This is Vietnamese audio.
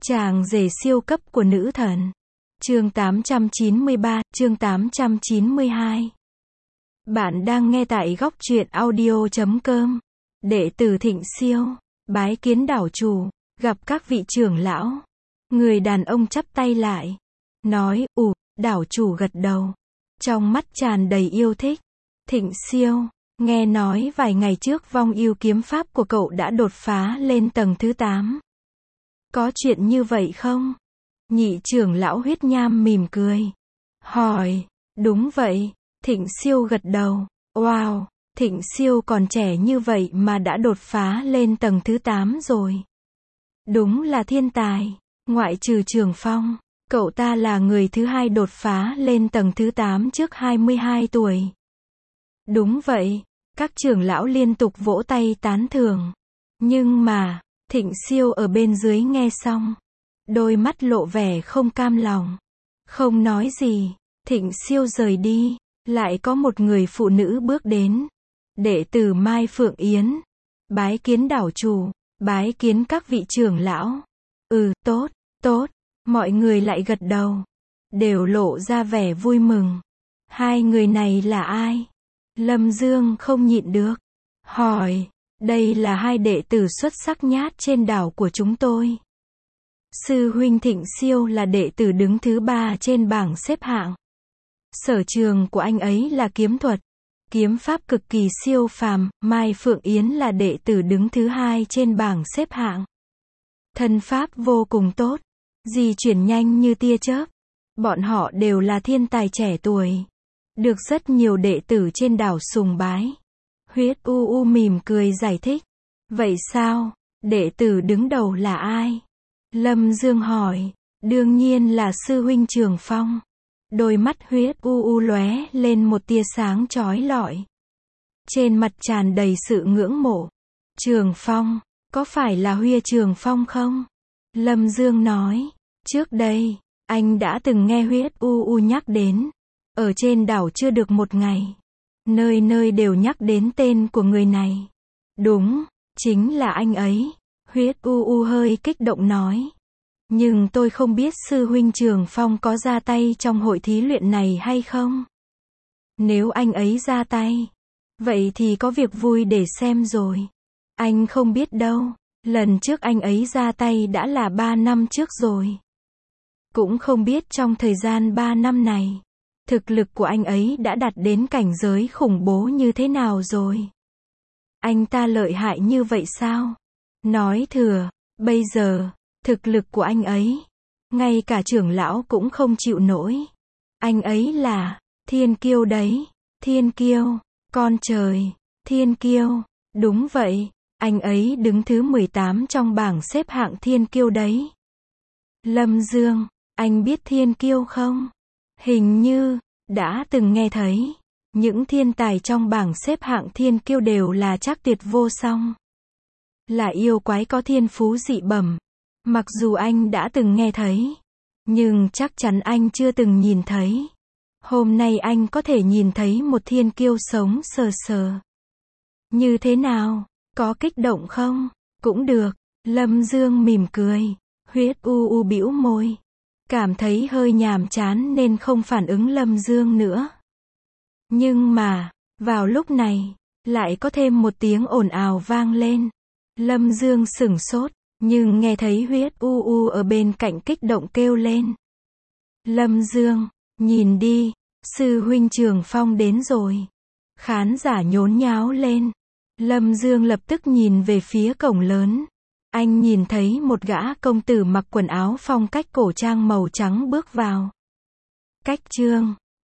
Chàng rể siêu cấp của nữ thần. Chương 893, chương 892. Bạn đang nghe tại góc truyện audio.com. Đệ tử Thịnh Siêu, bái kiến đảo chủ, gặp các vị trưởng lão. Người đàn ông chắp tay lại, nói, đảo chủ gật đầu. Trong mắt tràn đầy yêu thích. Thịnh Siêu, nghe nói vài ngày trước vong yêu kiếm pháp của cậu đã đột phá lên tầng thứ 8. Có chuyện như vậy không? Nhị trưởng lão Huyết Nham mỉm cười, hỏi, đúng vậy. Thịnh Siêu gật đầu, wow, Thịnh Siêu còn trẻ như vậy mà đã đột phá lên tầng thứ 8 rồi. Đúng là thiên tài, ngoại trừ Trường Phong, cậu ta là người thứ hai đột phá lên tầng thứ 8 trước 22 tuổi. Đúng vậy, các trưởng lão liên tục vỗ tay tán thưởng. Nhưng mà, Thịnh Siêu ở bên dưới nghe xong, đôi mắt lộ vẻ không cam lòng. Không nói gì, Thịnh Siêu rời đi, lại có một người phụ nữ bước đến. Đệ tử Mai Phượng Yến, bái kiến đảo chủ, bái kiến các vị trưởng lão. Tốt, tốt, mọi người lại gật đầu, đều lộ ra vẻ vui mừng. Hai người này là ai? Lâm Dương không nhịn được, hỏi, đây là hai đệ tử xuất sắc nhất trên đảo của chúng tôi. Sư huynh Thịnh Siêu là đệ tử đứng thứ 3 trên bảng xếp hạng. Sở trường của anh ấy là kiếm thuật, kiếm pháp cực kỳ siêu phàm. Mai Phượng Yến là đệ tử đứng thứ 2 trên bảng xếp hạng. Thân pháp vô cùng tốt, di chuyển nhanh như tia chớp. Bọn họ đều là thiên tài trẻ tuổi, được rất nhiều đệ tử trên đảo sùng bái. Huyết U mỉm cười giải thích. Vậy sao, đệ tử đứng đầu là ai? Lâm Dương hỏi. Đương nhiên là sư huynh Trường Phong. Đôi mắt Huyết U lóe lên một tia sáng chói lọi, trên mặt tràn đầy sự ngưỡng mộ. Trường Phong, có phải là Huy Trường Phong không? Lâm Dương nói. Trước đây, anh đã từng nghe Huyết U nhắc đến. Ở trên đảo chưa được một ngày, nơi nơi đều nhắc đến tên của người này. Đúng, chính là anh ấy. Huyết U hơi kích động nói. Nhưng tôi không biết sư huynh Trường Phong có ra tay trong hội thí luyện này hay không. Nếu anh ấy ra tay, vậy thì có việc vui để xem rồi. Anh không biết đâu, lần trước anh ấy ra tay đã là 3 năm trước rồi. Cũng không biết trong thời gian 3 năm này, thực lực của anh ấy đã đạt đến cảnh giới khủng bố như thế nào rồi. Anh ta lợi hại như vậy sao? Nói thừa, bây giờ, thực lực của anh ấy, ngay cả trưởng lão cũng không chịu nổi. Anh ấy là thiên kiêu đấy. Thiên kiêu, con trời, thiên kiêu, đúng vậy, anh ấy đứng thứ 18 trong bảng xếp hạng thiên kiêu đấy. Lâm Dương, anh biết thiên kiêu không? Hình như đã từng nghe thấy, những thiên tài trong bảng xếp hạng thiên kiêu đều là Trác Tuyệt vô song, là yêu quái có thiên phú dị bẩm. Mặc dù anh đã từng nghe thấy, nhưng chắc chắn anh chưa từng nhìn thấy. Hôm nay anh có thể nhìn thấy một thiên kiêu sống sờ sờ. Như thế nào? Có kích động không? Cũng được. Lâm Dương mỉm cười. Huyết U bĩu môi, cảm thấy hơi nhàm chán nên không phản ứng Lâm Dương nữa. Nhưng mà, vào lúc này, lại có thêm một tiếng ồn ào vang lên. Lâm Dương sửng sốt, nhưng nghe thấy Huyết U ở bên cạnh kích động kêu lên. Lâm Dương, nhìn đi, sư huynh Trường Phong đến rồi. Khán giả nhốn nháo lên. Lâm Dương lập tức nhìn về phía cổng lớn. Anh nhìn thấy một gã công tử mặc quần áo phong cách cổ trang màu trắng bước vào. Cách chương